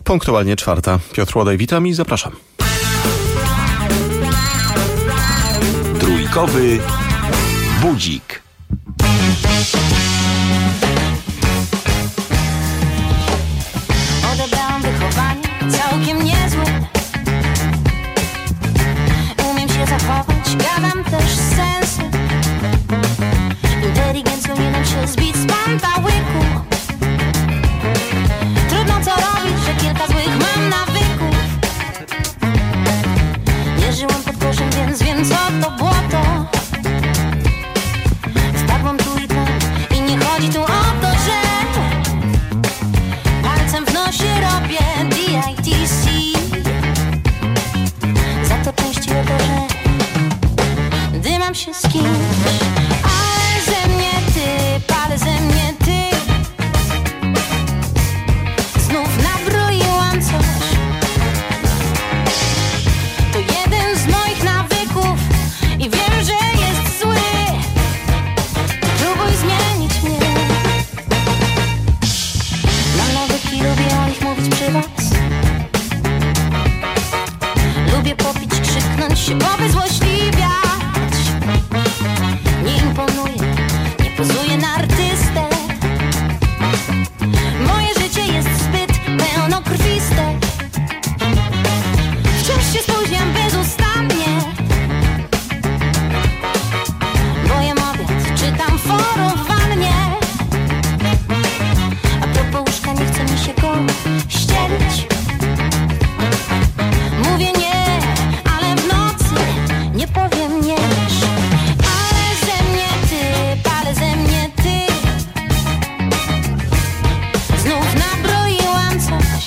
Punktualnie 4. Piotr Łodaj, witam i zapraszam. Trójkowy budzik. Odebrałam wychowanie całkiem niezłe. Umiem się zachować, gadam też z sensem. Inteligencją nie dam się zbić z pantałyku. Trudno co robić, że kilka złych mam nawyków. Nie żyłam pod koszem, więc wiem co to błoto. Wpadłam tu i tam i nie chodzi tu o to, że palcem w nosie robię DITC. Za to częściej o to, że dymam się z kimś. Ale ze mnie ty, palę ze mnie ty. Znów nabroiłam coś. To jeden z moich nawyków i wiem, że jest zły. Próbuj zmienić mnie. Mam nawyki, lubię o nich mówić przy was. Lubię popić, krzyknąć się, powyzłośliwiać. Nie imponuję, nie pozuję na artystę. Moje życie jest zbyt pełnokrwiste. Wciąż się spóźniam bezustannie. Bo jem obiad, czytam forum w wannie. A propos łóżka, nie chce mi się go ścielić. Mówię nie, ale w nocy nie powiem nie. Ale ze mnie ty, palę ze mnie ty. Znów nabroiłam coś.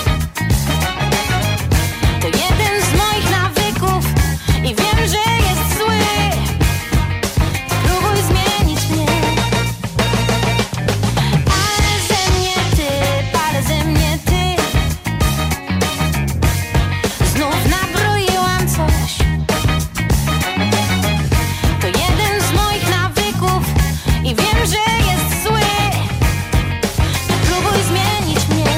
To jeden z moich nawyków i wiem, że jest zły. Spróbuj zmienić mnie. Ale ze mnie ty, palę ze mnie ty. Znów nabroiłam coś. To jeden z moich nawyków i wiem, że jest zły. Spróbuj zmienić mnie.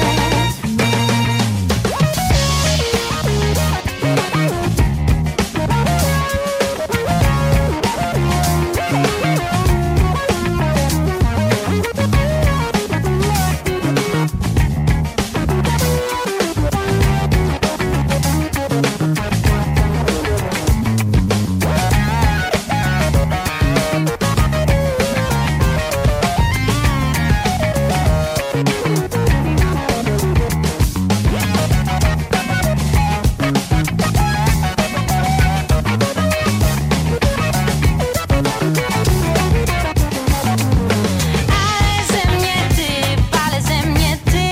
Ale ze mnie ty, palę ze mnie ty.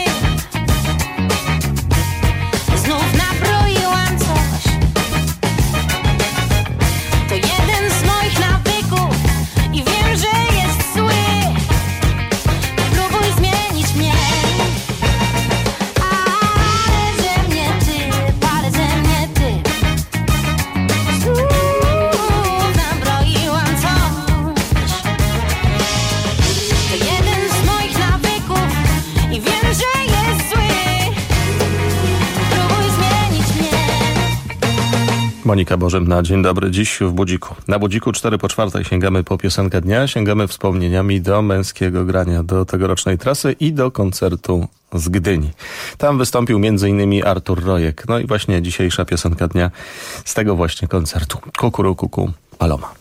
Znów nabroiłam coś. To jeden z moich nawyków i wiem, że jest zły. Spróbuj zmienić mnie. Ale ze mnie ty, palę ze mnie ty. Znów nabroiłam coś. To jeden z moich nawyków i wiem, że jest zły. Spróbuj zmienić mnie. Monika Bożymna, dzień dobry. Dziś w Budziku. Na Budziku 4:04 sięgamy po piosenkę dnia, sięgamy wspomnieniami do męskiego grania, do tegorocznej trasy i do koncertu z Gdyni. Tam wystąpił m.in. Artur Rojek. No i właśnie dzisiejsza piosenka dnia z tego właśnie koncertu. Kukurukuku Paloma.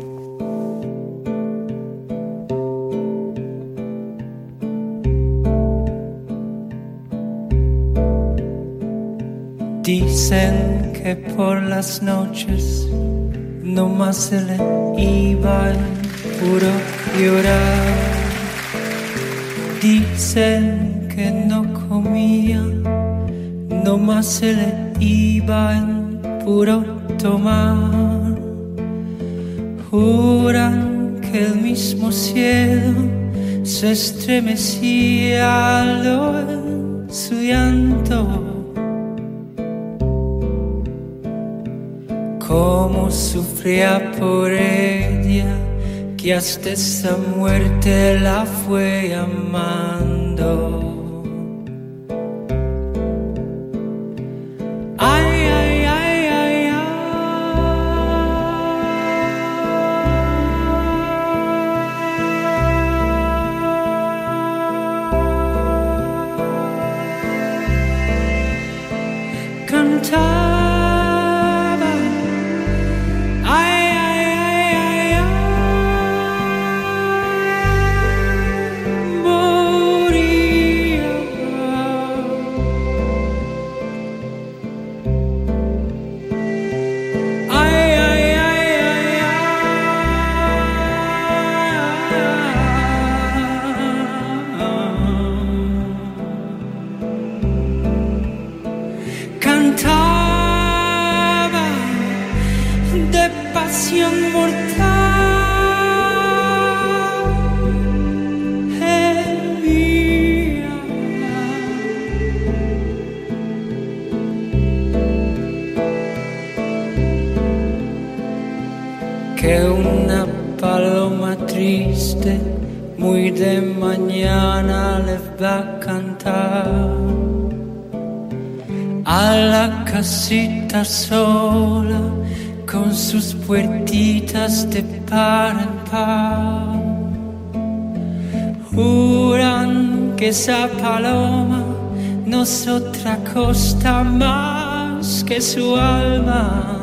Dicen que por las noches no más se le iba el puro llorar. Dicen que no comía, no más se le iba el puro tomar. Juran que el mismo cielo se estremecía al oír su llanto. Cómo sufría por ella, que hasta esa muerte la fue amando. cantava, ai ai ai ai ai, moria. Ai ai ai ai cantava de pasión mortal e via. Que una paloma triste muy de mañana les va a cantar a la casita sola con sus puertitas de par en par. Juran que esa paloma no es otra cosa más que su alma,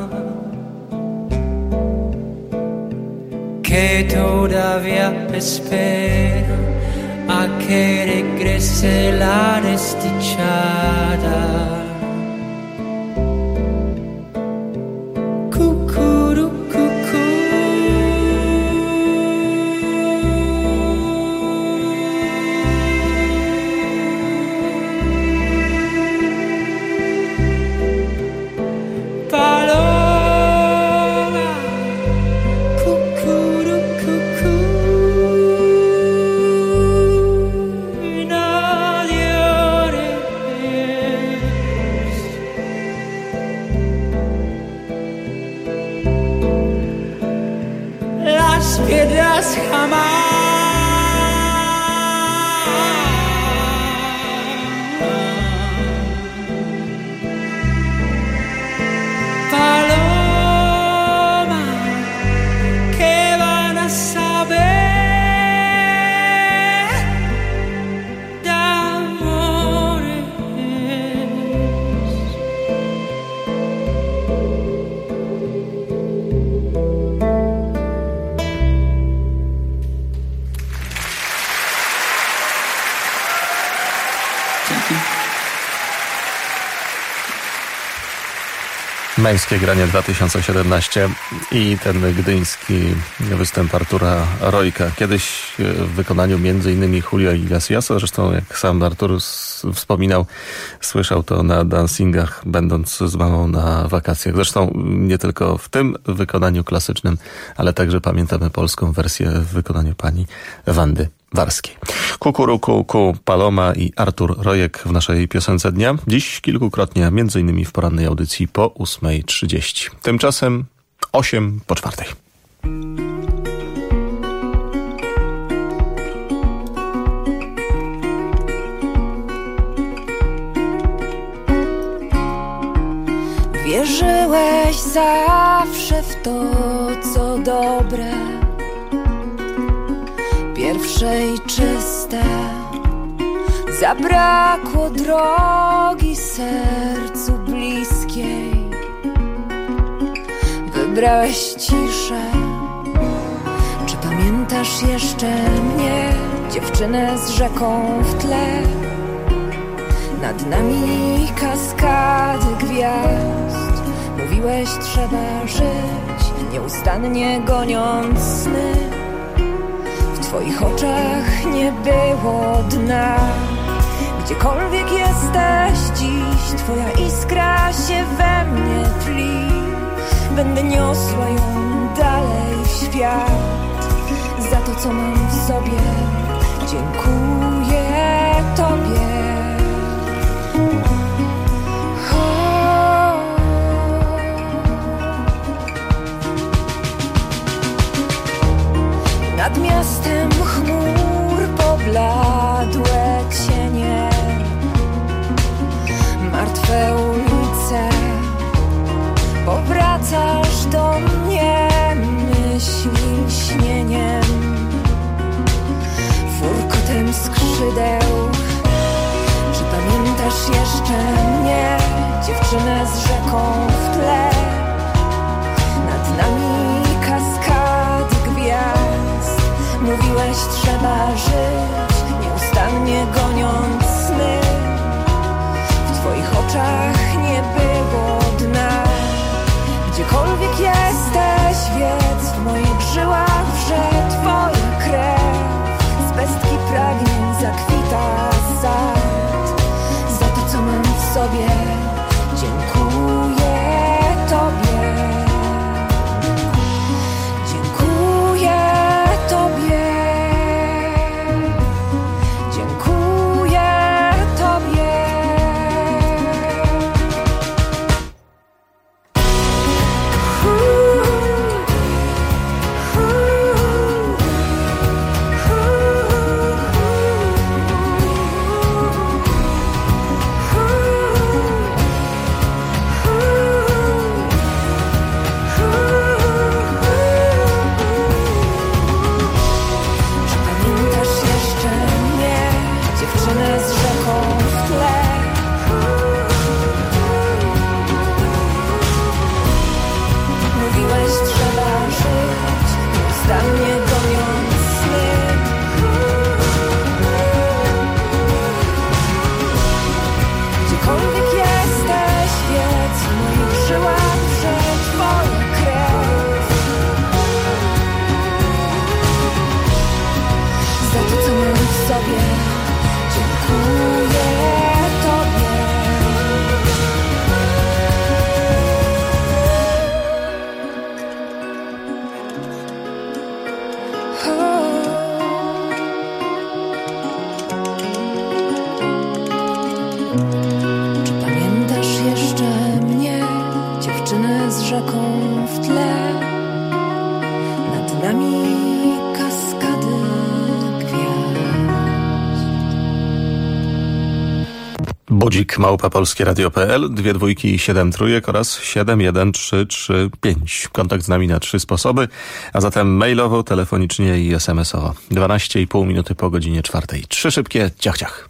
que todavía espera a que regrese la desdichada. Cucurú, cucú. Paloma, cucurú, cucú. Y nadie ores. Las piedras jamás. Paloma, ¿qué van a saber de amores? Męskie granie 2017 i ten gdyński występ Artura Rojka. Kiedyś w wykonaniu m.in. Julio Iglesiasa, zresztą jak sam Artur wspominał, słyszał to na dancingach, będąc z mamą na wakacjach. Zresztą nie tylko w tym wykonaniu klasycznym, ale także pamiętamy polską wersję w wykonaniu pani Wandy Warskiej. Kukuruku, Paloma i Artur Rojek w naszej piosence dnia. Dziś kilkukrotnie, m.in. w porannej audycji po 8:30. Tymczasem 8:04. Wierzyłeś zawsze w to, co dobre, pierwsze i czyste. Zabrakło drogi sercu bliskiej. Wybrałeś ciszę. Czy pamiętasz jeszcze mnie, dziewczynę z rzeką w tle? Nad nami kaskady gwiazd. Mówiłeś, trzeba żyć, nieustannie goniąc sny. W twoich oczach nie było dna. Gdziekolwiek jesteś dziś, twoja iskra się we mnie tli. Będę niosła ją dalej w świat. Za to, co mam w sobie, dziękuję tobie. Nad miastem chmur pobladłe cienie, martwe ulice. Powracasz do mnie myśli śnieniem, furkotem skrzydeł. Czy pamiętasz jeszcze mnie, dziewczynę z Budzik @polskieradio.pl, 2 dwójki i 7 trójek oraz 71335. Kontakt z nami na 3 sposoby, a zatem mailowo, telefonicznie i SMS-owo. 12,5 minuty po godzinie 4. 3 szybkie ciach ciach.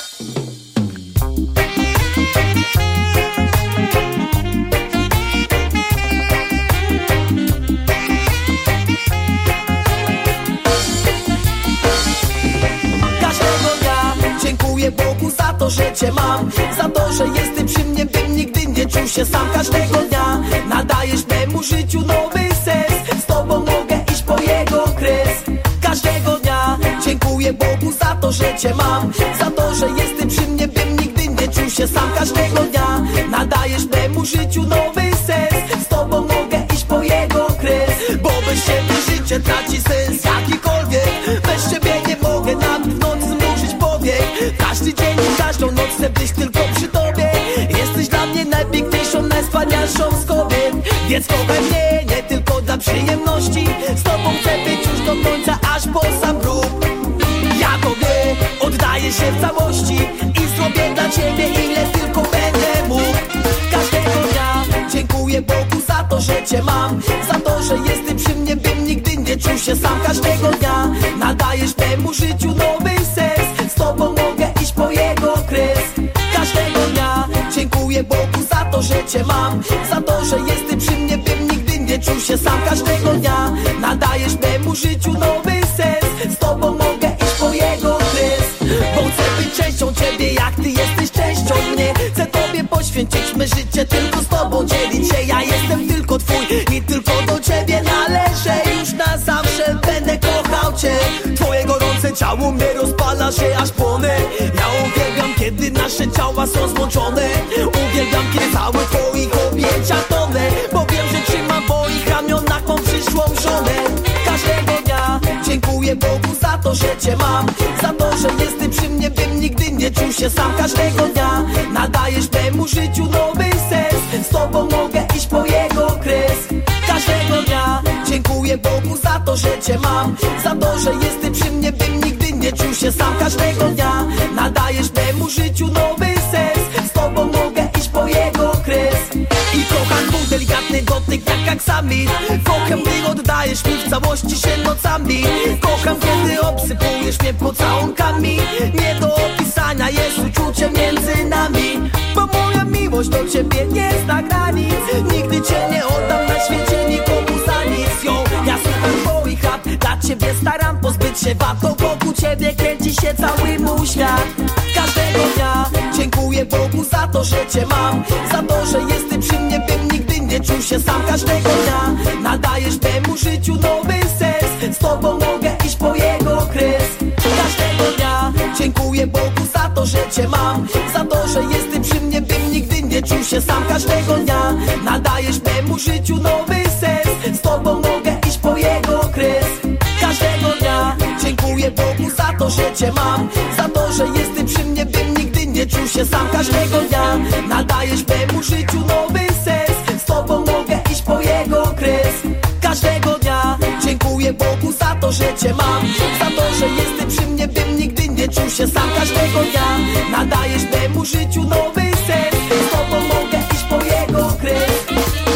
Dziękuję Bogu za to, że Cię mam, za to, że jesteś przy mnie, bym nigdy nie czuł się sam. Każdego dnia nadajesz memu życiu nowy sens, z Tobą mogę iść po jego kres. Każdego dnia dziękuję Bogu za to, że Cię mam, za to, że jesteś przy mnie, bym nigdy nie czuł się sam. Każdego dnia nadajesz memu życiu nowy sens, z Tobą mogę iść po jego kres. Bo bez Ciebie życie traci sens jakikolwiek, bez Ciebie nie mogę nawet w nocy zmrużyć powiek. Każdy dzień i każdą noc chcę być tylko przy Tobie. Jesteś dla mnie najpiękniejszą, najwspanialszą z kobiet. Więc kochaj mnie nie tylko dla przyjemności, z Tobą chcę być już do końca, aż po sam grób. Ja Tobie oddaję się w całości i zrobię dla Ciebie ile tylko będę mógł. Każdego dnia dziękuję Bogu za to, że Cię mam, za to, że jesteś przy mnie, bym nigdy nie czuł się sam. Każdego dnia nadajesz memu życiu nowy sens, z Tobą mogę iść po jego kres. Każdego dnia dziękuję Bogu za to, że Cię mam, za to, że jesteś przy mnie, bym nigdy nie czuł się sam. Każdego dnia nadajesz memu życiu nowy sens, z Tobą mogę iść po jego kres. Bo chcę być częścią Ciebie, jak Ty jesteś częścią mnie. Chcę Tobie poświęcić me życie, tylko z Tobą dzielić się. Ja jestem tylko Twój i tylko do Ciebie należę. Już na zawsze będę kochał Cię. Twoje gorące ciało mnie rozpala się, aż płonę. Ja uwielbiam, kiedy nasze ciała są złączone. Uwielbiam, kiedy całe Twoich objęciach tonę. Bo wiem, że trzymam w moich ramionach mą przyszłą żonę. Każdego dnia dziękuję Bogu za to, że Cię mam, za to, że jesteś przy mnie, bym nigdy nie czuł się sam. Każdego dnia nadajesz memu życiu nowy sens, z Tobą mogę iść po jego kres. Każdego dnia dziękuję Bogu za to, że Cię mam, za to, że jesteś przy mnie, bym nigdy nie czuł się sam. Każdego dnia nadajesz memu życiu nowy sens, z Tobą mogę iść po jego kres. I kocham twój delikatny dotyk jak aksamit. Kocham, gdy oddajesz mi w całości się nocami. Kocham, kiedy obsypujesz mnie pocałunkami. Nie do opisania jest uczucie między nami, bo moja miłość do Ciebie nie zna granic. Nigdy Cię nie oddam na świecie nikomu za nic. Yo, ja słucham Twoich rad, dla Ciebie staram pozbyć się wad. Wokół Ciebie kręci się cały mój świat. Każdego dnia dziękuję Bogu za to, że Cię mam, za to, że jesteś przy mnie, bym nigdy nie czuł się sam. Każdego dnia nadajesz memu życiu nowy sens, z Tobą mogę iść po jego kres. Każdego dnia dziękuję Bogu za to, że Cię mam, za to, że jesteś przy mnie, bym nigdy nie czuł się sam. Każdego dnia nadajesz memu życiu nowy sens, z Tobą mogę iść po jego kres. Każdego dnia dziękuję Bogu za to, że Cię mam, za to, że jesteś przy mnie, bym nigdy nie czuł się sam. Każdego dnia nadajesz memu życiu nowy sens, z Tobą mogę iść po jego kres. Każdego dnia dziękuję Bogu za to, że Cię mam, za to, że jesteś przy mnie, bym nigdy nie czuł się sam. Każdego dnia nadajesz memu życiu nowy sens, z Tobą mogę iść po jego kres.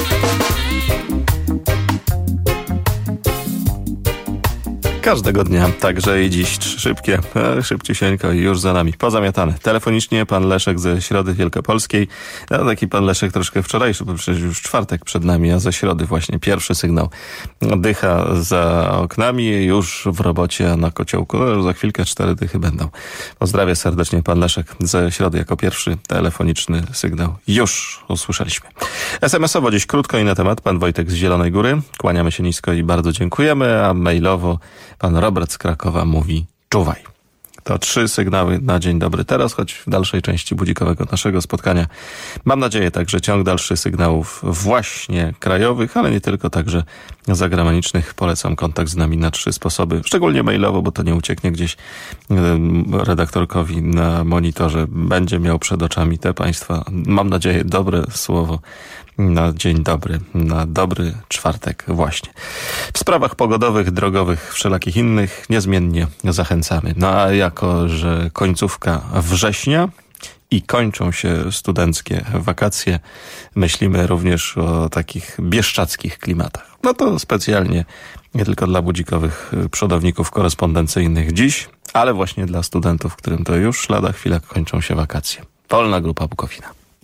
Każdego dnia, także i dziś szybkie, szybciusieńko i już za nami. Pozamiatane. Telefonicznie pan Leszek ze Środy Wielkopolskiej. No, taki pan Leszek troszkę wczorajszy, bo przecież już czwartek przed nami, a ze Środy właśnie pierwszy sygnał. Dycha za oknami, już w robocie na kociołku. No, już za chwilkę 4 dychy będą. Pozdrawiam serdecznie pan Leszek ze Środy jako pierwszy telefoniczny sygnał. Już usłyszeliśmy. SMS-owo dziś krótko i na temat pan Wojtek z Zielonej Góry. Kłaniamy się nisko i bardzo dziękujemy, a mailowo pan Robert z Krakowa mówi czuwaj. To 3 sygnały na dzień dobry teraz, choć w dalszej części budzikowego naszego spotkania mam nadzieję także ciąg dalszy sygnałów właśnie krajowych, ale nie tylko, także zagranicznych. Polecam kontakt z nami na 3 sposoby, szczególnie mailowo, bo to nie ucieknie gdzieś redaktorkowi na monitorze. Będzie miał przed oczami te państwa, mam nadzieję, dobre słowo na dzień dobry, na dobry czwartek właśnie. W sprawach pogodowych, drogowych, wszelakich innych niezmiennie zachęcamy. No a jako, że końcówka września i kończą się studenckie wakacje. Myślimy również o takich bieszczadzkich klimatach. No to specjalnie nie tylko dla budzikowych przodowników korespondencyjnych dziś, ale właśnie dla studentów, którym to już lada chwila kończą się wakacje. Polna Grupa Bukowina.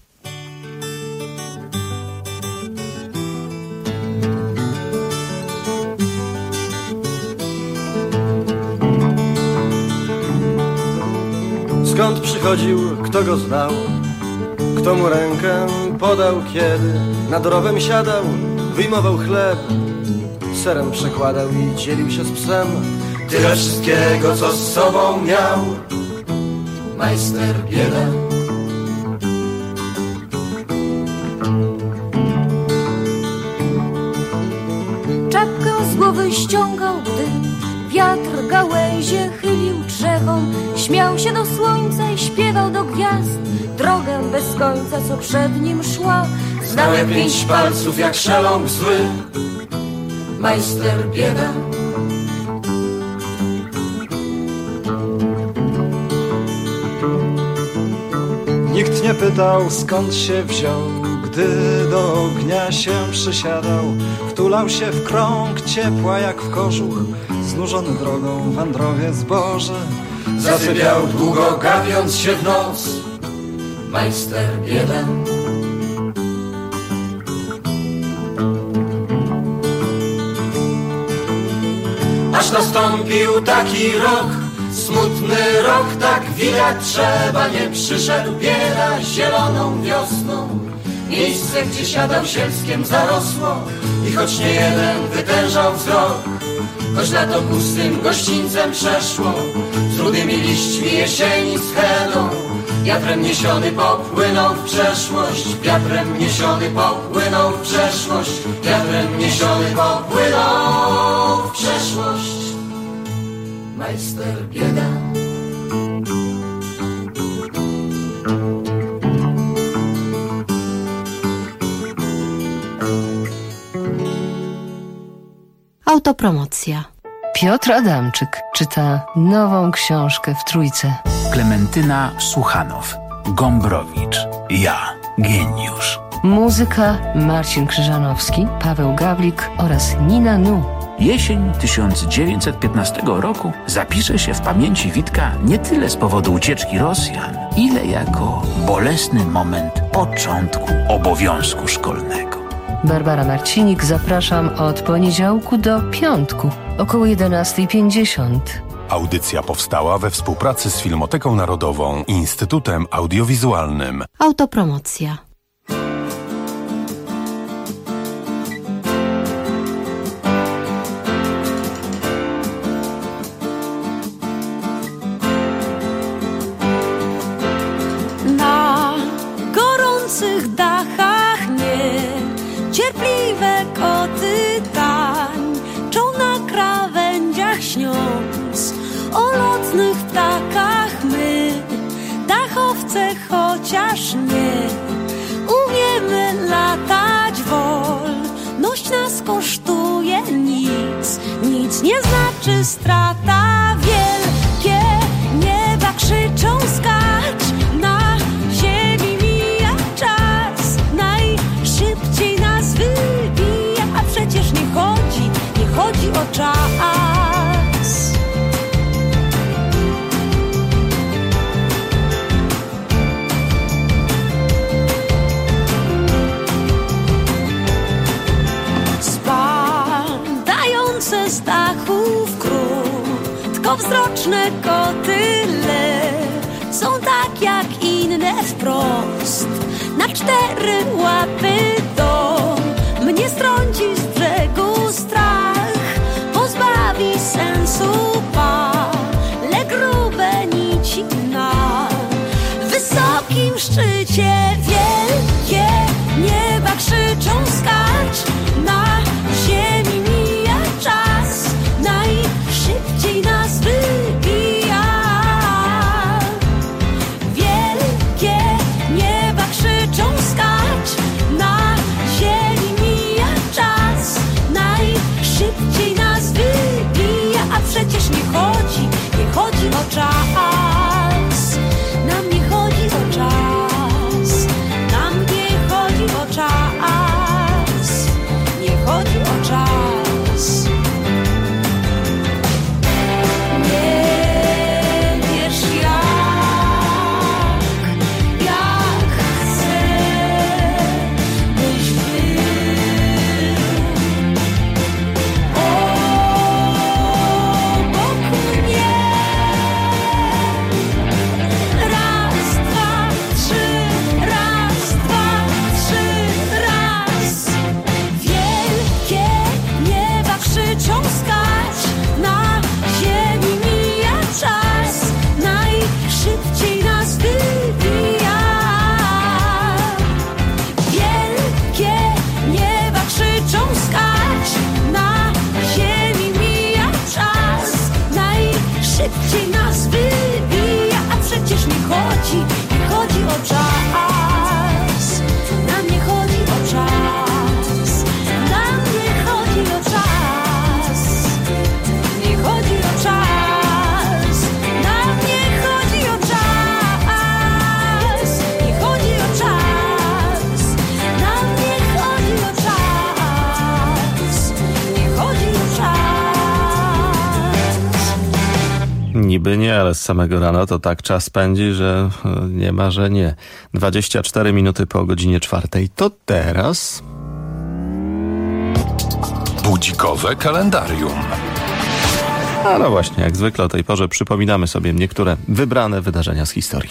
Skąd przychodził, kto go znał, kto mu rękę podał, kiedy nad rowem siadał, wyjmował chleb, serem przekładał i dzielił się z psem. Tyle wszystkiego, co z sobą miał majster bieda. Czapkę z głowy ściągał, gdy wiatr gałęzie chylił drzewom. Śmiał się do słońca i śpiewał do gwiazd drogę bez końca, co przed nim szła. Znał je 5 palców jak szeląg zły majster bieda. Nikt nie pytał, skąd się wziął, gdy do ognia się przysiadał. Wtulał się w krąg ciepła jak w kożuch, znużony drogą wędrowiec Boży. Zasypiał długo, gapiąc się w noc majster bieda. Aż nastąpił taki rok, smutny rok, tak widać trzeba. Nie przyszedł bieda zieloną wiosną. Miejsce, gdzie siadał sielskiem zarosło i choć nie jeden wytężał wzrok, choć lato pustym gościńcem przeszło, z rudymi liśćmi jesieni schedą, wiatrem niesiony popłynął w przeszłość, wiatrem niesiony popłynął w przeszłość, wiatrem niesiony popłynął w przeszłość majster bieda. Autopromocja. Piotr Adamczyk czyta nową książkę w Trójce. Klementyna Suchanow, Gombrowicz, ja, geniusz. Muzyka Marcin Krzyżanowski, Paweł Gawlik oraz Nina Nu. Jesień 1915 roku zapisze się w pamięci Witka nie tyle z powodu ucieczki Rosjan, ile jako bolesny moment początku obowiązku szkolnego. Barbara Marcinik, zapraszam od poniedziałku do piątku, około 11:50. Audycja powstała we współpracy z Filmoteką Narodową i Instytutem Audiowizualnym. Autopromocja. Na gorących dachach niecierpliwe koty tańczą na krawędziach, śniąc o lotnych ptakach. My, dachowce, chociaż nie umiemy latać, wolność nas kosztuje nic, nic nie znaczy strata. Wielkie nieba krzyczą skacz, na ziemi mija czas, najszybciej nas wybija, a przecież nie chodzi o czas. Spadające z dachów krótkowzroczne koty lecą tak jak inne wprost na 4 łapy. To mnie strąci z brzegu strach, pozbawi sensu pale grube nici na wysokim szczycie. Wielkie nieba krzyczą skacz, na ziemi mija czas, najszybciej nas wybija. Wielkie nieba krzyczą skacz, na ziemi mija czas, najszybciej nas wybija, a przecież nie chodzi o czas, nam nie chodzi o czas. niby nie, ale z samego rana to tak czas pędzi, że nie ma, że nie. 24 minuty po godzinie 4. To teraz... Budzikowe kalendarium. A no właśnie, jak zwykle o tej porze przypominamy sobie niektóre wybrane wydarzenia z historii.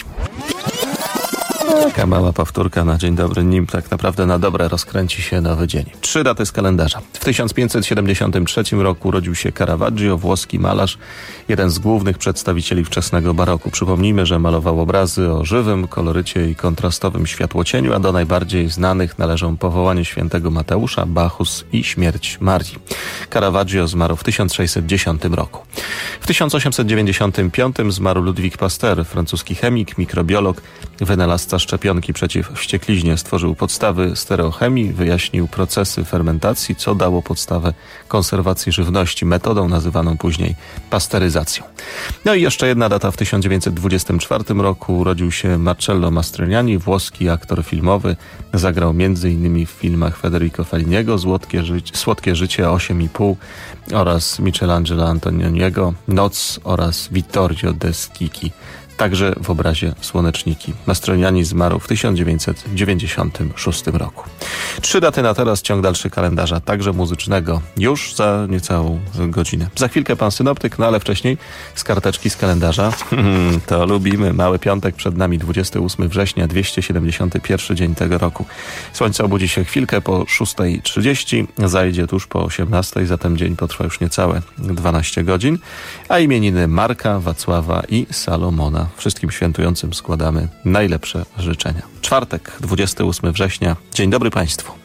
Taka mała powtórka na dzień dobry, nim tak naprawdę na dobre rozkręci się nowy dzień. 3 daty z kalendarza. W 1573 roku urodził się Caravaggio, włoski malarz, jeden z głównych przedstawicieli wczesnego baroku. Przypomnijmy, że malował obrazy o żywym kolorycie i kontrastowym światłocieniu, a do najbardziej znanych należą Powołanie świętego Mateusza, Bacchus i Śmierć Marii. Caravaggio zmarł w 1610 roku. W 1895 zmarł Ludwik Pasteur, francuski chemik, mikrobiolog, wynalazca szczepionki przeciw wściekliźnie, stworzył podstawy stereochemii, wyjaśnił procesy fermentacji, co dało podstawę konserwacji żywności, metodą nazywaną później pasteryzacją. No i jeszcze jedna data. W 1924 roku urodził się Marcello Mastroianni, włoski aktor filmowy. Zagrał m.in. w filmach Federico Felliniego, Słodkie życie 8,5 oraz Michelangelo Antonioniego, Noc oraz Vittorio De Schicchi. Także w obrazie Słoneczniki. Mastroianni zmarł w 1996 roku. 3 daty na teraz, ciąg dalszy kalendarza, także muzycznego, już za niecałą godzinę. Za chwilkę pan synoptyk, no ale wcześniej z karteczki z kalendarza. To lubimy. Mały piątek przed nami, 28 września, 271 dzień tego roku. Słońce obudzi się chwilkę po 6:30, zajdzie tuż po 18:00, zatem dzień potrwa już niecałe 12 godzin, a imieniny Marka, Wacława i Salomona. Wszystkim świętującym składamy najlepsze życzenia. Czwartek, 28 września. Dzień dobry Państwu.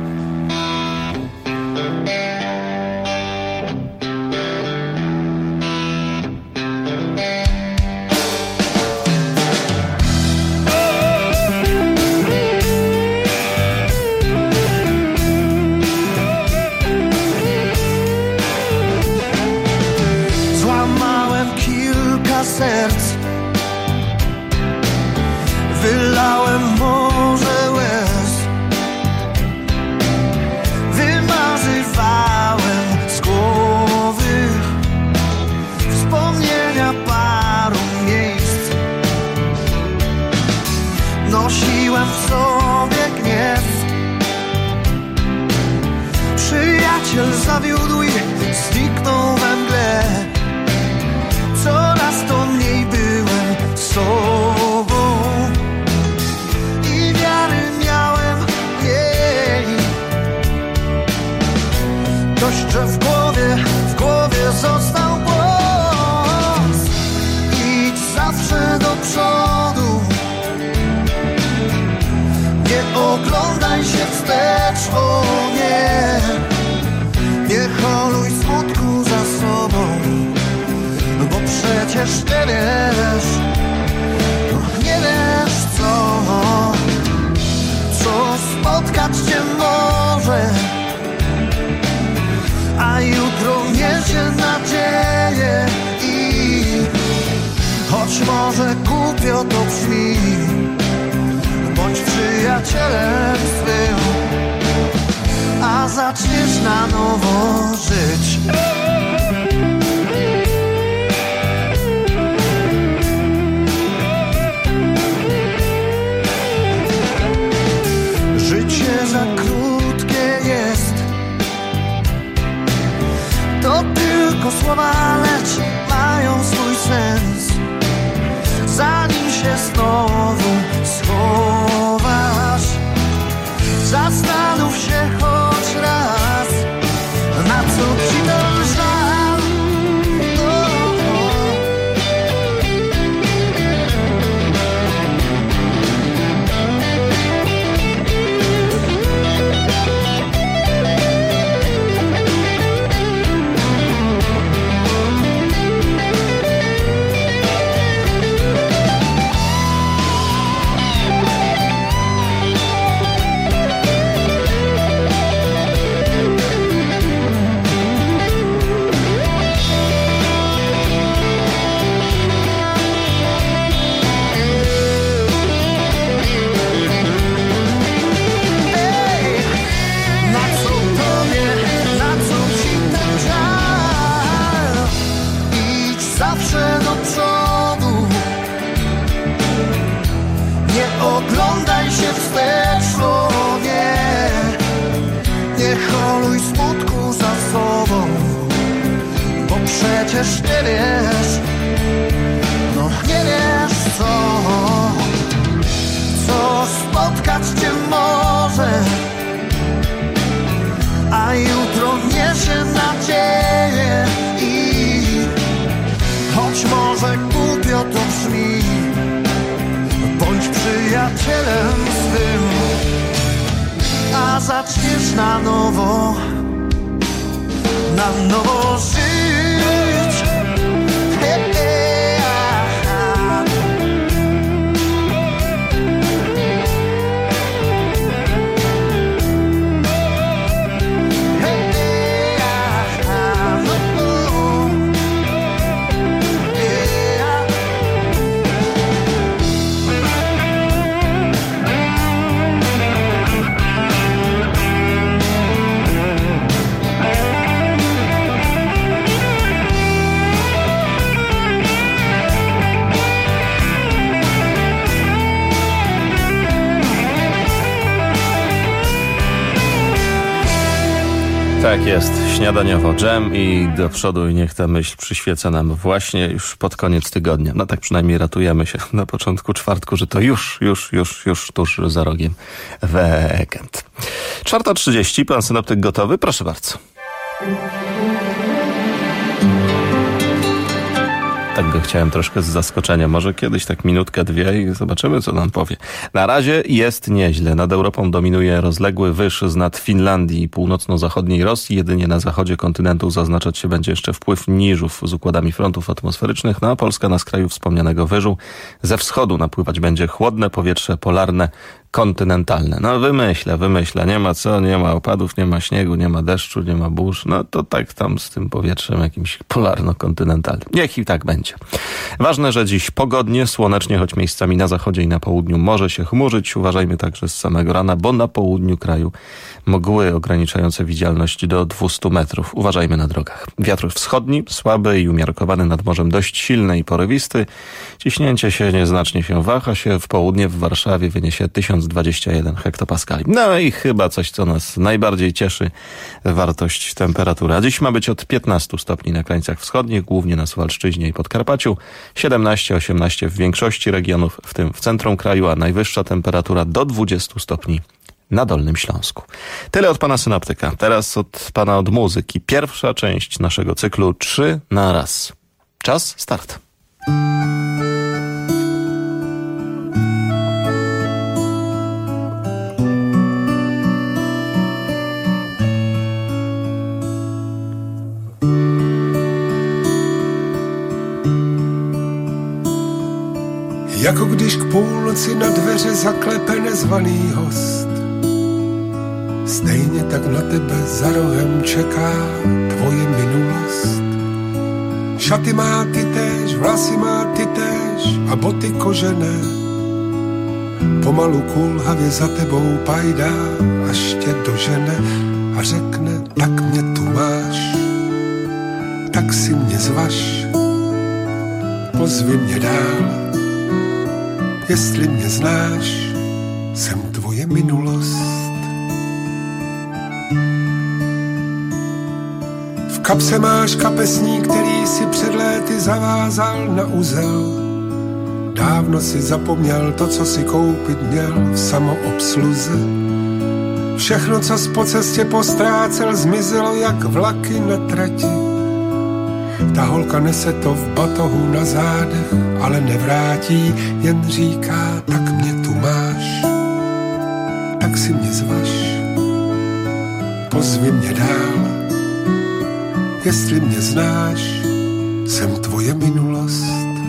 Złamałem kilka serc, wylałem morze łez, wymazywałem z głowy wspomnienia paru miejsc. Nosiłem w sobie gniew, przyjaciel zawiódł i zniknął we mgle. Coraz to mniej byłem sobą i wiary miałem mniej. Dość, że w głowie został głos. Idź zawsze do przodu, nie oglądaj się wstecz, o nie. Nie holuj smutku za sobą, bo przecież nie wiesz, co spotkać cię może, a jutro niesie nadzieję. I choć może głupio to brzmi, bądź przyjacielem swym, a zaczniesz na nowo żyć. Życie za krótkie jest, to tylko słowa, lecz mają swój sens. Zanim się znowu schowasz, zastanów się choć raz, na co ci ten przecież nie wiesz, no nie wiesz co spotkać cię może, a jutro niesie nadzieję i choć może głupio to brzmi, bądź przyjacielem swym, a zaczniesz na nowo żyć. Tak jest, śniadaniowo dżem i do przodu i niech ta myśl przyświeca nam właśnie już pod koniec tygodnia. No tak przynajmniej ratujemy się na początku czwartku, że to już tuż za rogiem weekend. 4:30, pan synoptyk gotowy? Proszę bardzo. Tak go chciałem troszkę z zaskoczenia. Może kiedyś tak minutkę, dwie i zobaczymy, co nam powie. Na razie jest nieźle. Nad Europą dominuje rozległy wyż z nad Finlandii i północno-zachodniej Rosji. Jedynie na zachodzie kontynentu zaznaczać się będzie jeszcze wpływ niżów z układami frontów atmosferycznych, no a Polska na skraju wspomnianego wyżu. Ze wschodu napływać będzie chłodne powietrze polarne, kontynentalne. No wymyślę. Nie ma opadów, nie ma śniegu, nie ma deszczu, nie ma burz. No to tak tam z tym powietrzem jakimś polarno-kontynentalnym. Niech i tak będzie. Ważne, że dziś pogodnie, słonecznie, choć miejscami na zachodzie i na południu może się chmurzyć. Uważajmy także z samego rana, bo na południu kraju mgły ograniczające widzialność do 200 metrów. Uważajmy na drogach. Wiatr wschodni, słaby i umiarkowany, nad morzem dość silny i porywisty. Ciśnięcie się nieznacznie się waha się. W południe w Warszawie wyniesie 1021 hektopaskali. No i chyba coś, co nas najbardziej cieszy, wartość temperatury. A dziś ma być od 15 stopni na krańcach wschodnich, głównie na Suwalszczyźnie i Podkarpaciu, 17-18 w większości regionów, w tym w centrum kraju, a najwyższa temperatura do 20 stopni na Dolnym Śląsku. Tyle od pana synoptyka. Teraz od pana od muzyki. Pierwsza część naszego cyklu 3 na raz. Czas, start. Jako když k půlnoci na dveře zaklepe nezvaný host, stejně tak na tebe za rohem čeká tvoje minulost. Šaty má ty též, vlasy má ty též a boty kožené. Pomalu kulhavě za tebou pajdá, až tě dožene a řekne, tak mě tu máš, tak si mě zvaž, pozvi mě dál. Jestli mě znáš, jsem tvoje minulost. V kapse máš kapesník, který si před léty zavázal na uzel. Dávno si zapomněl to, co si koupit měl v samoobsluze. Všechno, co jsi po cestě postrácel, zmizelo jak vlaky na trati. Ta holka nese to v batohu na zádech, ale nevrátí, jen říká, tak mě tu máš, tak si mě zvaž, pozvi mě dál, jestli mě znáš, jsem tvoje minulost.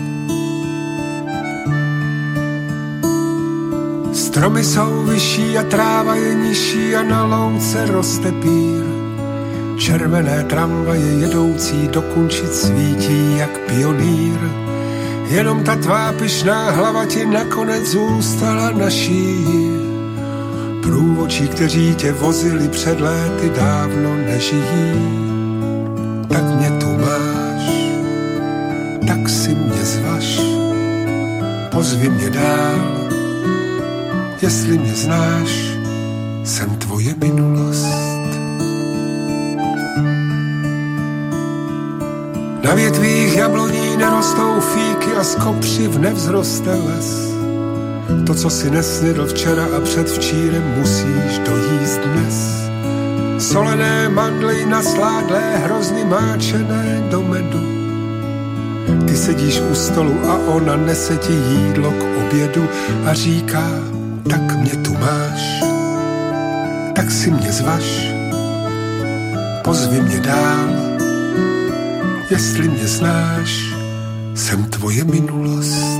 Stromy jsou vyšší a tráva je nižší a na louce roste pír. Červené tramvaje jedoucí do Kunčic svítí jak pionýr. Jenom ta tvá pyšná hlava ti nakonec zůstala naší. Průvodčí, kteří tě vozili před léty, dávno nežijí. Tak mě tu máš, tak si mě zvaž, pozvi mě dál, jestli mě znáš, jsem tvoje minulost. Na větvích jabloní nerostou fíky a z kopřiv nevzroste les. To, co si nesnědl včera a předvčírem, musíš dojíst dnes. Solené mandly nasládlé, hrozny máčené do medu. Ty sedíš u stolu a ona nese ti jídlo k obědu a říká, tak mě tu máš, tak si mě zvaž, pozvi mě dál, jestli mě znáš, jsem tvoje minulost.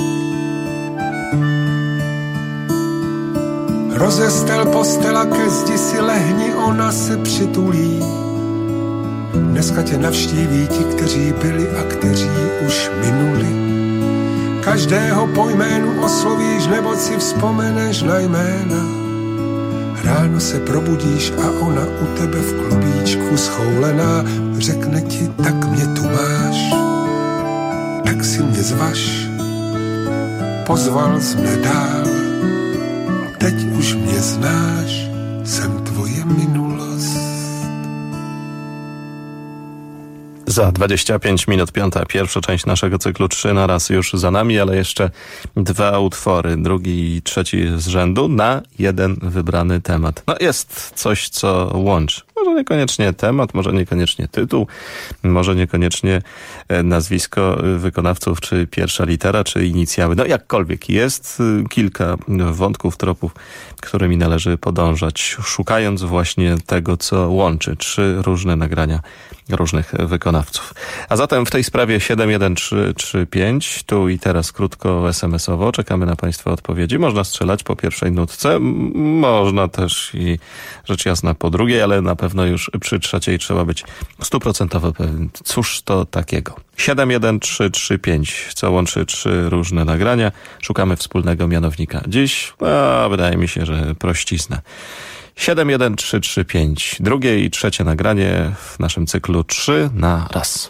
Rozestel postela, ke zdi si lehni, ona se přitulí. Dneska tě navštíví ti, kteří byli a kteří už minuli. Každého po jménu oslovíš, nebo si vzpomeneš na jména. Ráno se probudíš a ona u tebe v klubíčku schoulená řekne ti, tak mě tu máš, tak si mě zvaž, pozval jsi mě dál, teď už mě znáš, jsem tvoje minulost. Za 25 minut 5. Pierwsza część naszego cyklu 3 na raz już za nami, ale jeszcze 2 utwory, drugi i trzeci z rzędu na jeden wybrany temat. No jest coś, co łączy. Może niekoniecznie temat, może niekoniecznie tytuł, może niekoniecznie nazwisko wykonawców, czy pierwsza litera, czy inicjały. No jakkolwiek, jest kilka wątków, tropów, którymi należy podążać, szukając właśnie tego, co łączy 3 różne nagrania różnych wykonawców. A zatem w tej sprawie 71335, tu i teraz krótko SMS-owo, czekamy na Państwa odpowiedzi. Można strzelać po pierwszej nutce, można też i rzecz jasna po drugiej, ale na pewno już przy trzeciej trzeba być 100% pewien. Cóż to takiego? 71335, co łączy 3 różne nagrania. Szukamy wspólnego mianownika. Dziś, wydaje mi się, że prościzna. 71335. Drugie i trzecie nagranie w naszym cyklu 3 na raz.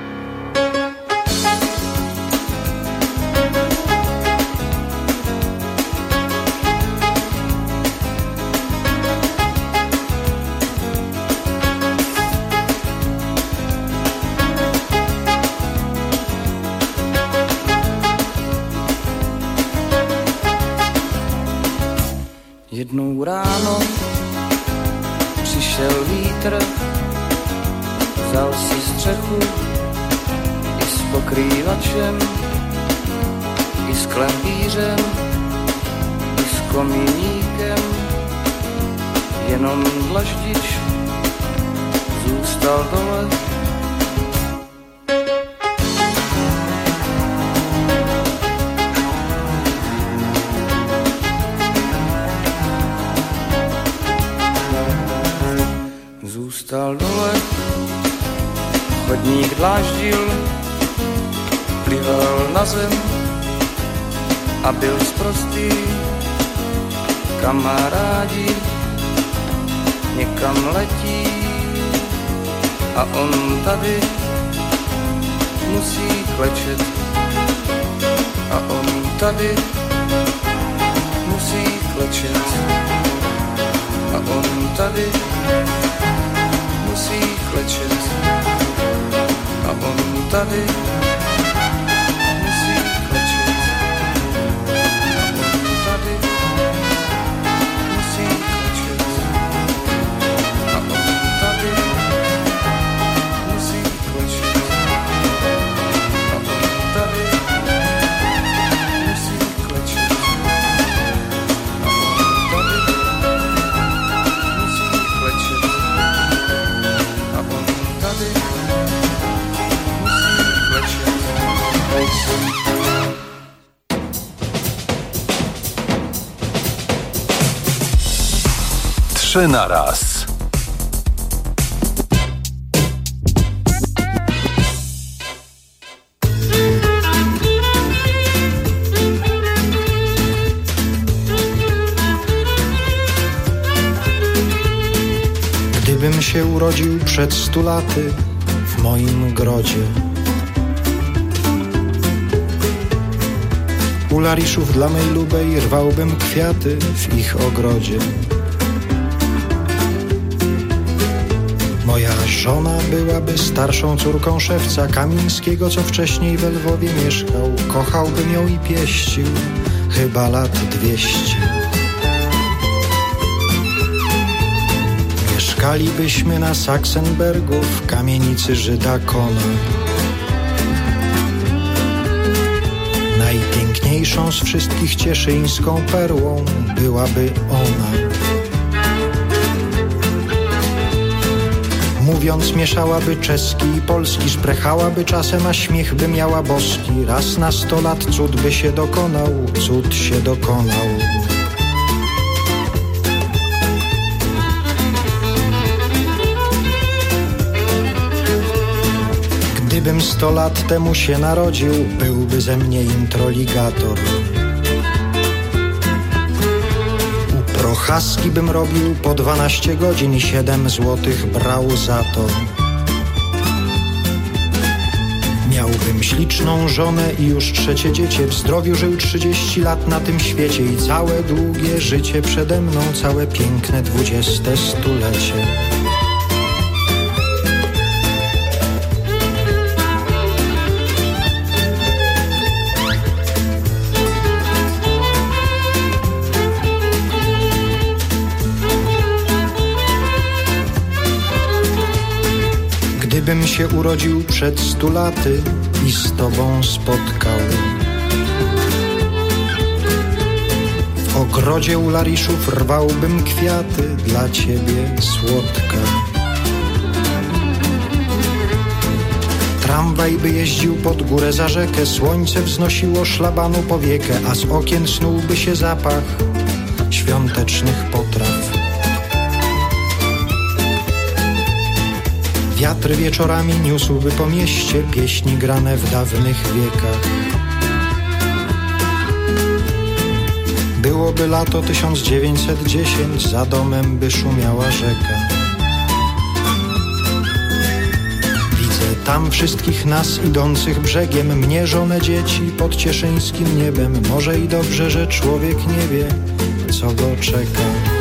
Jednou ráno přišel vítr, vzal si střechu i s pokrývačem, i s klempířem, i s komíníkem. Jenom dlaždič zůstal dole. Zůstal dole, chodník dláždil, plival na zem a byl sprostý. Kamarádi někam letí a on tady musí klečet. A on tady musí klečet. A on tady musí klečet. A on tady musí klečet. A on tady musí klečet. A on tady musí klečet. A on tady musí klečet. A on tady musí klečet. A on tady musí klečet. Trzy na raz. Gdybym się urodził przed 100 laty w moim grodzie, u lariszów dla mej lubej rwałbym kwiaty w ich ogrodzie. Moja żona byłaby starszą córką szewca Kamińskiego, co wcześniej we Lwowie mieszkał. Kochałbym ją i pieścił, chyba lat 200. Mieszkalibyśmy na Saksenbergu w kamienicy Żyda Kona. Najpiękniejszą z wszystkich cieszyńską perłą byłaby ona. Mówiąc mieszałaby czeski i polski, szprechałaby czasem, a śmiech by miała boski. Raz na 100 lat cud by się dokonał, cud się dokonał. Gdybym 100 lat temu się narodził, byłby ze mnie introligator. U Prochaski bym robił po 12 godzin i 7 złotych brał za to. Miałbym śliczną żonę i już 3 dziecię. W zdrowiu żył 30 lat na tym świecie i całe długie życie przede mną, całe piękne 20 stulecie. Gdybym się urodził przed 100 laty i z tobą spotkał w ogrodzie u Lariszów, rwałbym kwiaty dla ciebie, słodka. Tramwaj by jeździł pod górę za rzekę, słońce wznosiło szlabanu powiekę, a z okien snułby się zapach świątecznych potraw. Wiatr wieczorami niósłby po mieście pieśni grane w dawnych wiekach. Byłoby lato 1910, za domem by szumiała rzeka. Widzę tam wszystkich nas idących brzegiem, mnie, żonę, dzieci pod cieszyńskim niebem. Może i dobrze, że człowiek nie wie, co go czeka.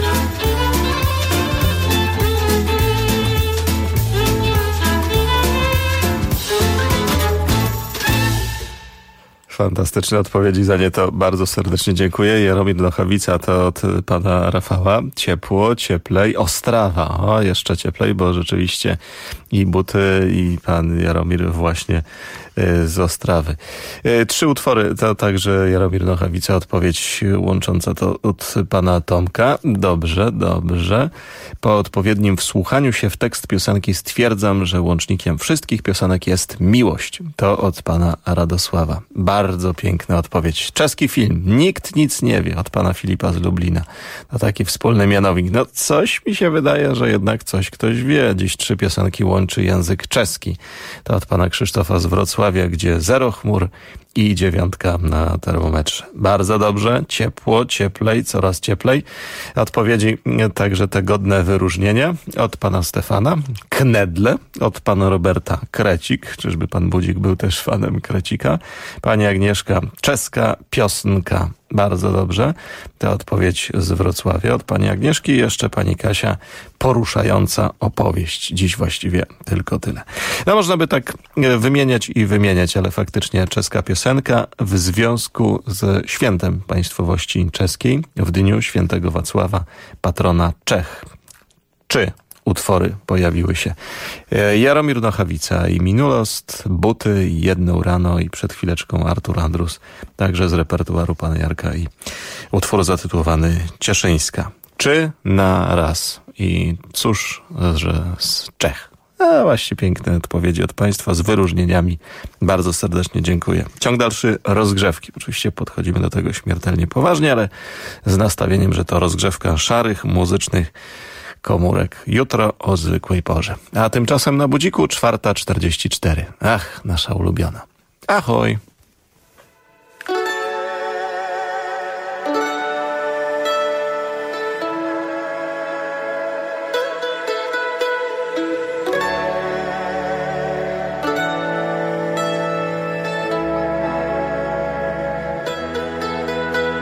Fantastyczne odpowiedzi, za nie to bardzo serdecznie dziękuję. Jaromir Nochawica to od pana Rafała. Ciepło, cieplej, Ostrawa. O, jeszcze cieplej, bo rzeczywiście i buty, i pan Jaromir właśnie z Ostrawy. 3 utwory, to także Jaromir Nochawica, odpowiedź łącząca to od pana Tomka. Dobrze, dobrze. Po odpowiednim wsłuchaniu się w tekst piosenki stwierdzam, że łącznikiem wszystkich piosenek jest miłość. To od pana Radosława. Bardzo piękna odpowiedź. Czeski film Nikt nic nie wie, od pana Filipa z Lublina. To taki wspólny mianownik. No coś mi się wydaje, że jednak coś ktoś wie. Dziś 3 piosenki łączy język czeski. To od pana Krzysztofa z Wrocławia, gdzie 0 chmur i 9 na termometrze. Bardzo dobrze, ciepło, cieplej, coraz cieplej. Odpowiedzi także te godne wyróżnienia od pana Stefana. Knedle, od pana Roberta. Krecik, czyżby pan Budzik był też fanem Krecika. Pani Agnieszka, czeska piosenka. Bardzo dobrze. To odpowiedź z Wrocławia od pani Agnieszki i jeszcze pani Kasia, poruszająca opowieść. Dziś właściwie tylko tyle. No można by tak wymieniać, ale faktycznie czeska piosenka w związku z świętem państwowości czeskiej w dniu świętego Wacława, patrona Czech. Czy utwory pojawiły się? Jaromir Nochawica i Minulost, Buty, Jedną rano i przed chwileczką Artur Andrus, także z repertuaru pana Jarka i utwór zatytułowany Cieszyńska. Czy na raz? I cóż, że z Czech. A właśnie piękne odpowiedzi od państwa z wyróżnieniami. Bardzo serdecznie dziękuję. Ciąg dalszy rozgrzewki. Oczywiście podchodzimy do tego śmiertelnie poważnie, ale z nastawieniem, że to rozgrzewka szarych, muzycznych komórek. Jutro o zwykłej porze. A tymczasem na budziku 4:44. Ach, nasza ulubiona. Ahoj!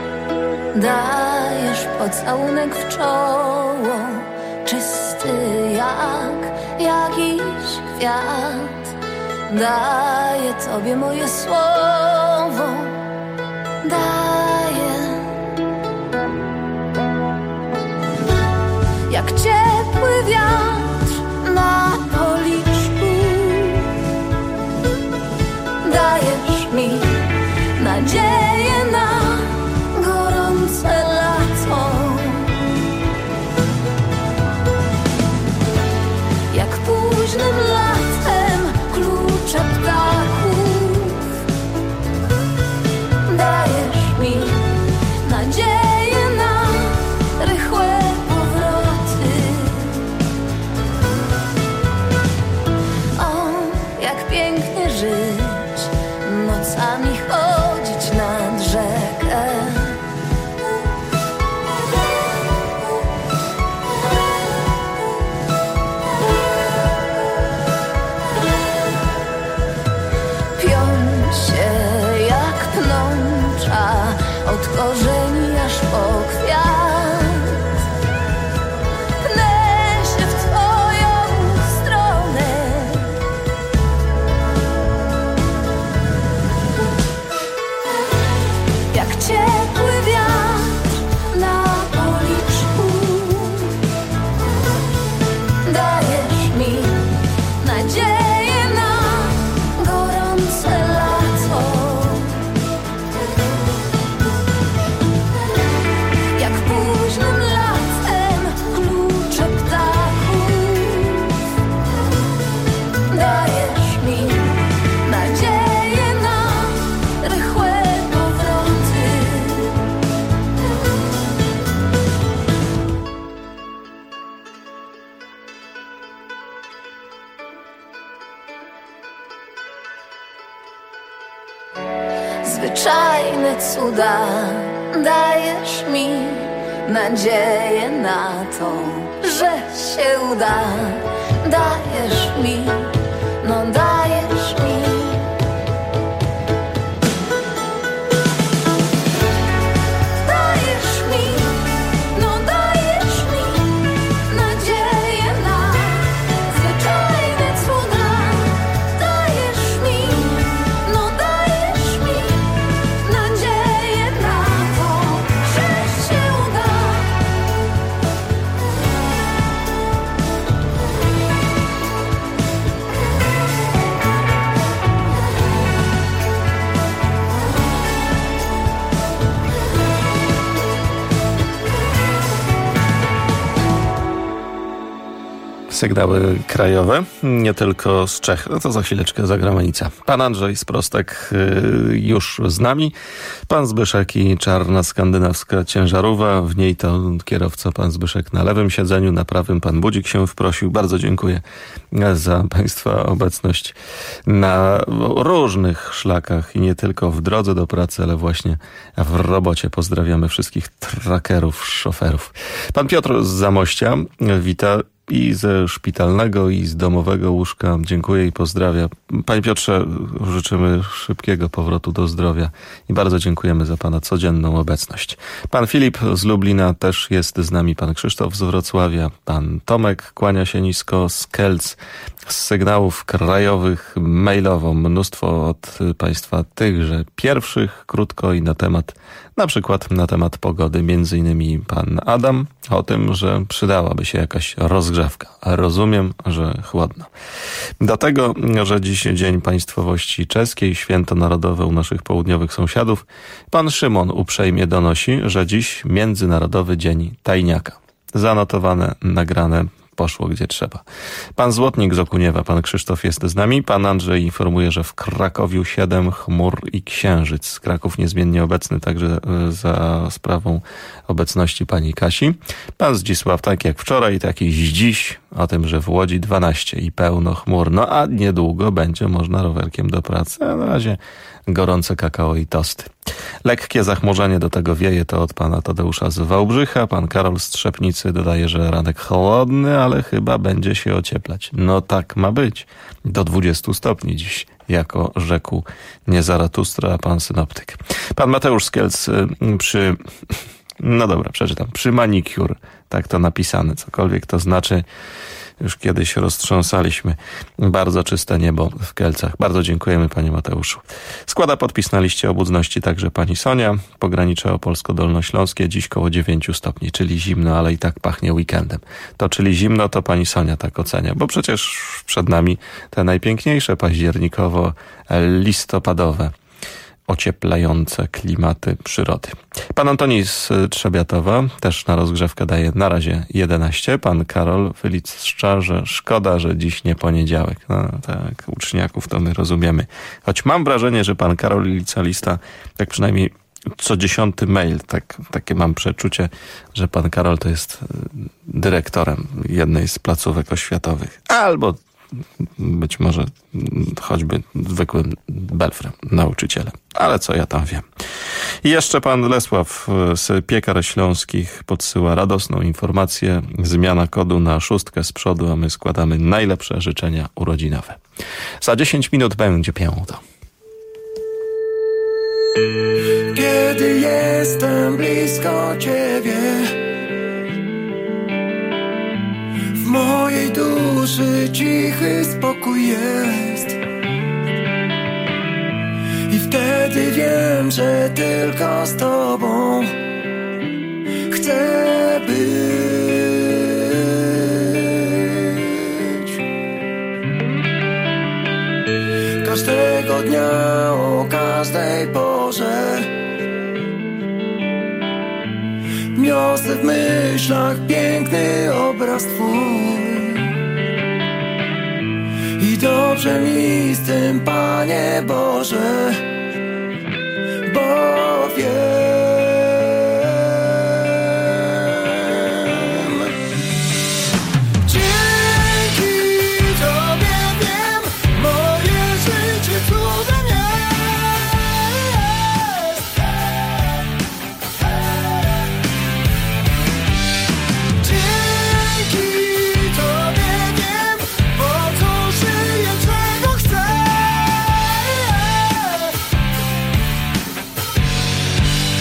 Dajesz pocałunek w czoło, czysty jak jakiś kwiat. Daję tobie moje słowo, daję. Jak ciepły wiatr na policzku, dajesz mi nadzieję na gorące lato. Jak późnym latem klucze ptaków, dajesz mi nadzieję na rychłe powroty. O, jak pięknie żyć, nocami chodzić nad rzekę. Piąć się jak pnącza od korzeni aż po kwiat. Pnę się w twoją stronę. Jak ciepły wiatr na policzku, dajesz mi nadzieję na gorące lato. Jak późnym latem klucze ptaków, dajesz mi nadzieję na rychłe powroty. Zwyczajne cuda, dajesz mi nadzieję na to, że się uda. Dajesz mi, no dajesz mi. Dajesz mi, no dajesz mi nadzieję na zwyczajne cuda. Dajesz mi, no dajesz mi nadzieję na to, że się uda. Sygnały krajowe, nie tylko z Czech. No to za chwileczkę zagranica. Pan Andrzej z Prostek już z nami. Pan Zbyszek i czarna skandynawska ciężarówka. W niej to kierowca pan Zbyszek na lewym siedzeniu, na prawym pan Budzik się wprosił. Bardzo dziękuję za państwa obecność na różnych szlakach i nie tylko w drodze do pracy, ale właśnie w robocie. Pozdrawiamy wszystkich trackerów, szoferów. Pan Piotr z Zamościa wita i ze szpitalnego, i z domowego łóżka. Dziękuję i pozdrawiam. Panie Piotrze, życzymy szybkiego powrotu do zdrowia i bardzo dziękujemy za pana codzienną obecność. Pan Filip z Lublina też jest z nami, pan Krzysztof z Wrocławia, pan Tomek kłania się nisko z Kielc, z sygnałów krajowych mailowo. Mnóstwo od państwa tychże pierwszych, krótko i na przykład na temat pogody. Między innymi pan Adam o tym, że przydałaby się jakaś rozgrzewka. Rozumiem, że chłodno. Do tego, że dziś Dzień Państwowości Czeskiej, święto narodowe u naszych południowych sąsiadów, pan Szymon uprzejmie donosi, że dziś Międzynarodowy Dzień Tajniaka. Zanotowane, nagrane, poszło gdzie trzeba. Pan Złotnik z Okuniewa, pan Krzysztof jest z nami. Pan Andrzej informuje, że w Krakowiu 7 chmur i księżyc. Kraków niezmiennie obecny także za sprawą obecności pani Kasi. Pan Zdzisław, tak jak wczoraj, tak i dziś, o tym, że w Łodzi 12 i pełno chmur. No a niedługo będzie można rowerkiem do pracy. A na razie gorące kakao i tosty. Lekkie zachmurzenie do tego wieje, to od pana Tadeusza z Wałbrzycha. Pan Karol z Trzepnicy dodaje, że ranek chłodny, ale chyba będzie się ocieplać. No tak ma być. Do 20 stopni dziś, jako rzekł nie Zaratustra, a pan synoptyk. Pan Mateusz z Kielc przeczytam. Przy manicure, tak to napisane, cokolwiek to znaczy. już kiedyś roztrząsaliśmy bardzo czyste niebo w Kielcach. Bardzo dziękujemy, panie Mateuszu. Składa podpis na liście obudności także pani Sonia. Pogranicze opolsko-dolnośląskie, dziś koło 9 stopni, czyli zimno, ale i tak pachnie weekendem. To czyli zimno, to pani Sonia tak ocenia, bo przecież przed nami te najpiękniejsze październikowo-listopadowe ocieplające klimaty przyrody. Pan Antoni z Trzebiatowa też na rozgrzewkę daje na razie 11. Pan Karol wylicza, że szkoda, że dziś nie poniedziałek. No tak, uczniaków to my rozumiemy. Choć mam wrażenie, że pan Karol licealista, tak przynajmniej co 10 mail, takie mam przeczucie, że pan Karol to jest dyrektorem jednej z placówek oświatowych. Albo być może choćby zwykłym belfrem, nauczycielem. Ale co ja tam wiem. I jeszcze pan Lesław z Piekar Śląskich podsyła radosną informację. Zmiana kodu na 6 z przodu, a my składamy najlepsze życzenia urodzinowe. Za 10 minut będzie piąto. Kiedy jestem blisko ciebie, w mojej duszy cichy spokój jest. I wtedy wiem, że tylko z tobą chcę być. Każdego dnia, o każdej porze niosę w myślach piękny obraz twój. I dobrze mi z tym, Panie Boże, bo wiem. Dzięki Tobie wiem, moje życie cudem jest. Dzięki Tobie wiem, po co żyję, czego chcę.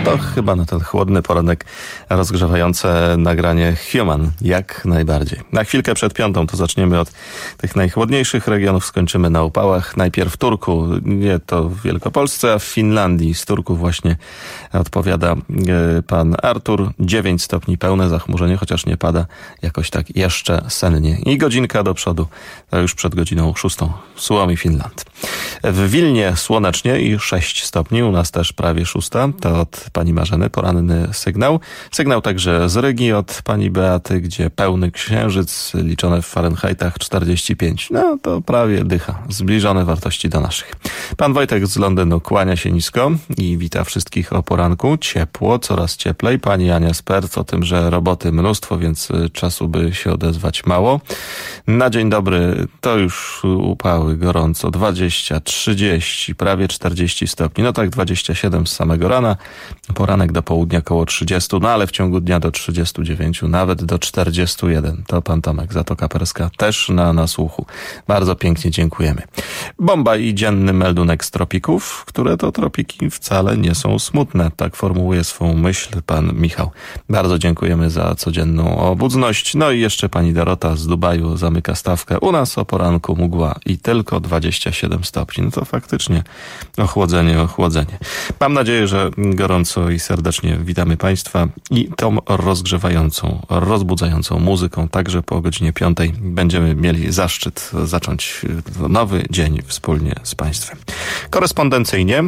To chyba na ten chłodny poranek rozgrzewające nagranie Human, jak najbardziej. Na chwilkę przed 5 to zaczniemy od tych najchłodniejszych regionów, skończymy na upałach. Najpierw w Turku, nie to w Wielkopolsce, a w Finlandii. Z Turku właśnie odpowiada pan Artur. 9 stopni, pełne zachmurzenie, chociaż nie pada jakoś tak jeszcze sennie. I godzinka do przodu, to już przed godziną 6. Suomi, Finland. W Wilnie słonecznie i 6 stopni, u nas też prawie 6. To od pani Marzeny poranny sygnał. Sygnał także z Rygi od pani Beaty, gdzie pełny księżyc liczony w Fahrenheitach 45. No to prawie dycha. Zbliżone wartości do naszych. Pan Wojtek z Londynu kłania się nisko i wita wszystkich o poranku. Ciepło, coraz cieplej. Pani Ania z Perth o tym, że roboty mnóstwo, więc czasu by się odezwać mało. Na dzień dobry to już upały gorąco. 20, 30, prawie 40 stopni. No tak 27 z samego rana. Poranek do południa koło 30, no ale w ciągu dnia do 39, nawet do 41. To pan Tomek, Zatoka Perska, też na słuchu. Bardzo pięknie dziękujemy. Bomba i dzienny meldunek z tropików, które to tropiki wcale nie są smutne. Tak formułuje swą myśl pan Michał. Bardzo dziękujemy za codzienną obudność. No i jeszcze pani Dorota z Dubaju zamyka stawkę. U nas o poranku mgła i tylko 27 stopni. No to faktycznie ochłodzenie. Mam nadzieję, że gorąco i serdecznie witamy państwa i tą rozgrzewającą, rozbudzającą muzyką także po godzinie 5 będziemy mieli zaszczyt zacząć nowy dzień wspólnie z państwem. Korespondencyjnie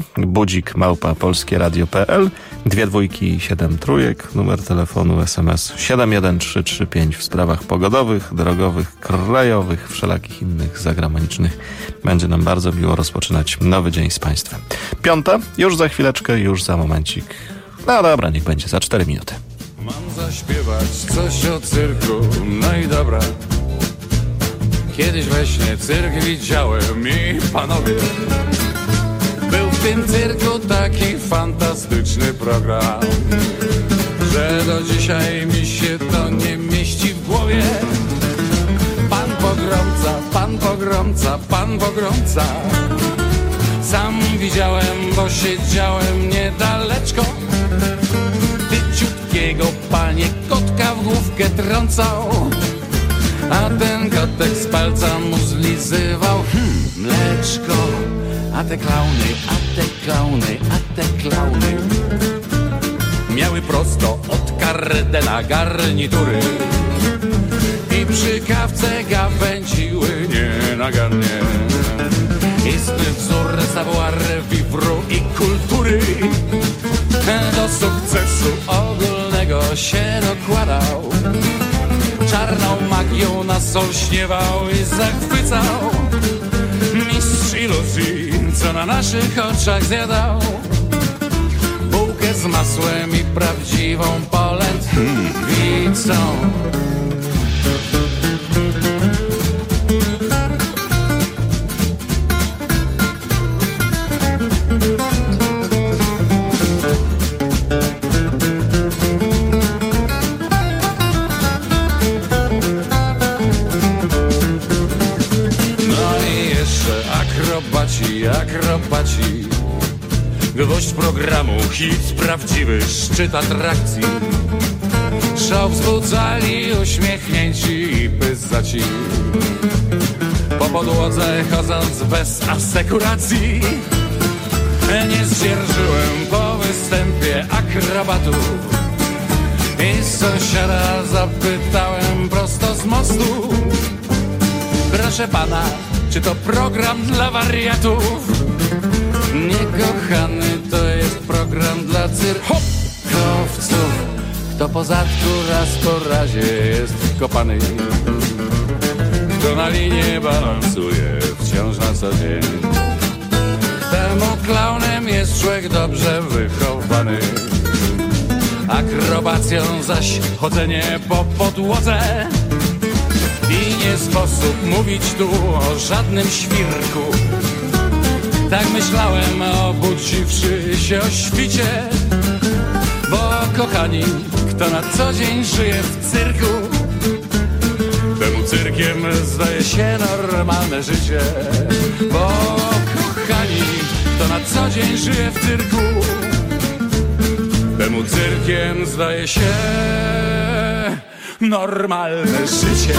budzik@polskieradio.pl, 2 dwójki 7 trójek, numer telefonu, SMS 71335 w sprawach pogodowych, drogowych, krajowych, wszelakich innych zagranicznych. Będzie nam bardzo miło rozpoczynać nowy dzień z państwem. 5 już za chwileczkę, już za momencik. No dobra, niech będzie za 4 minuty. Mam zaśpiewać coś o cyrku, no i dobra. Kiedyś we śnie cyrk widziałem i panowie, był w tym cyrku taki fantastyczny program, że do dzisiaj mi się to nie mieści w głowie. Pan pogromca, pan pogromca, pan pogromca. Sam widziałem, bo siedziałem niedaleczko. Tyciutkiego panie kotka w główkę trącał, a ten kotek z palca mu zlizywał mleczko. A te klauny, a te klauny, a te klauny miały prosto od Kardena garnitury i przy kawce gawędziły nienagannie. Istny wzór savoir vivre i kultury do sukcesu ogólnego się dokładał. Czarną magią nas olśniewał i zachwycał. Mistrz iluzji, co na naszych oczach zjadał bułkę z masłem i prawdziwą polędwicą. Akrobaci, gwoźdź programu, hit prawdziwy, szczyt atrakcji. Show wzbudzali uśmiechnięci i pyzaci, po podłodze chodząc bez asekuracji. Nie zdzierżyłem po występie akrobatów i sąsiada zapytałem prosto z mostu: proszę pana, czy to program dla wariatów? Nie, kochany, to jest program dla cyrkowców. Kto po zadku raz po razie jest wkopany, kto na linie balansuje wciąż na co dzień, temu klaunem jest człowiek dobrze wychowany. Akrobacją zaś chodzenie po podłodze i nie sposób mówić tu o żadnym świrku. Tak myślałem, obudziwszy się o świcie, bo kochani, kto na co dzień żyje w cyrku, temu cyrkiem zdaje się normalne życie. Bo kochani, kto na co dzień żyje w cyrku, temu cyrkiem zdaje się normalne życie.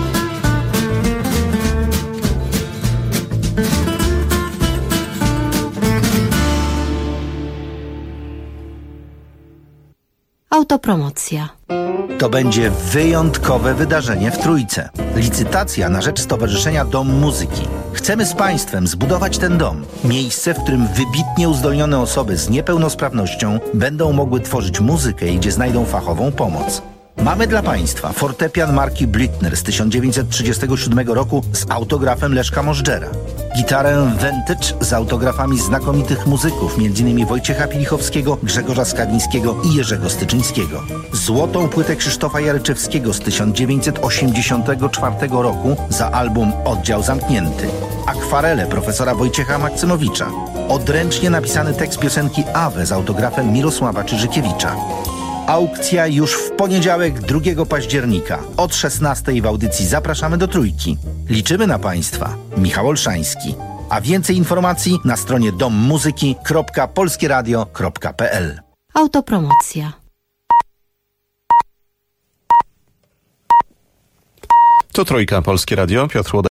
Autopromocja. To będzie wyjątkowe wydarzenie w Trójce. Licytacja na rzecz Stowarzyszenia Dom Muzyki. Chcemy z Państwem zbudować ten dom. Miejsce, w którym wybitnie uzdolnione osoby z niepełnosprawnością będą mogły tworzyć muzykę i gdzie znajdą fachową pomoc. Mamy dla Państwa fortepian marki Blüthner z 1937 roku z autografem Leszka Możdżera. Gitarę Vintage z autografami znakomitych muzyków, m.in. Wojciecha Pilichowskiego, Grzegorza Skawińskiego i Jerzego Styczyńskiego. Złotą płytę Krzysztofa Jaryczewskiego z 1984 roku za album Oddział Zamknięty. Akwarele profesora Wojciecha Maksymowicza. Odręcznie napisany tekst piosenki Awe z autografem Mirosława Czyżykiewicza. Aukcja już w poniedziałek 2 października. Od 16 w audycji Zapraszamy do Trójki. Liczymy na Państwa. Michał Olszański. A więcej informacji na stronie dommuzyki.polskieradio.pl. Autopromocja. To Trójka, Polskie Radio. Piotr Łodek.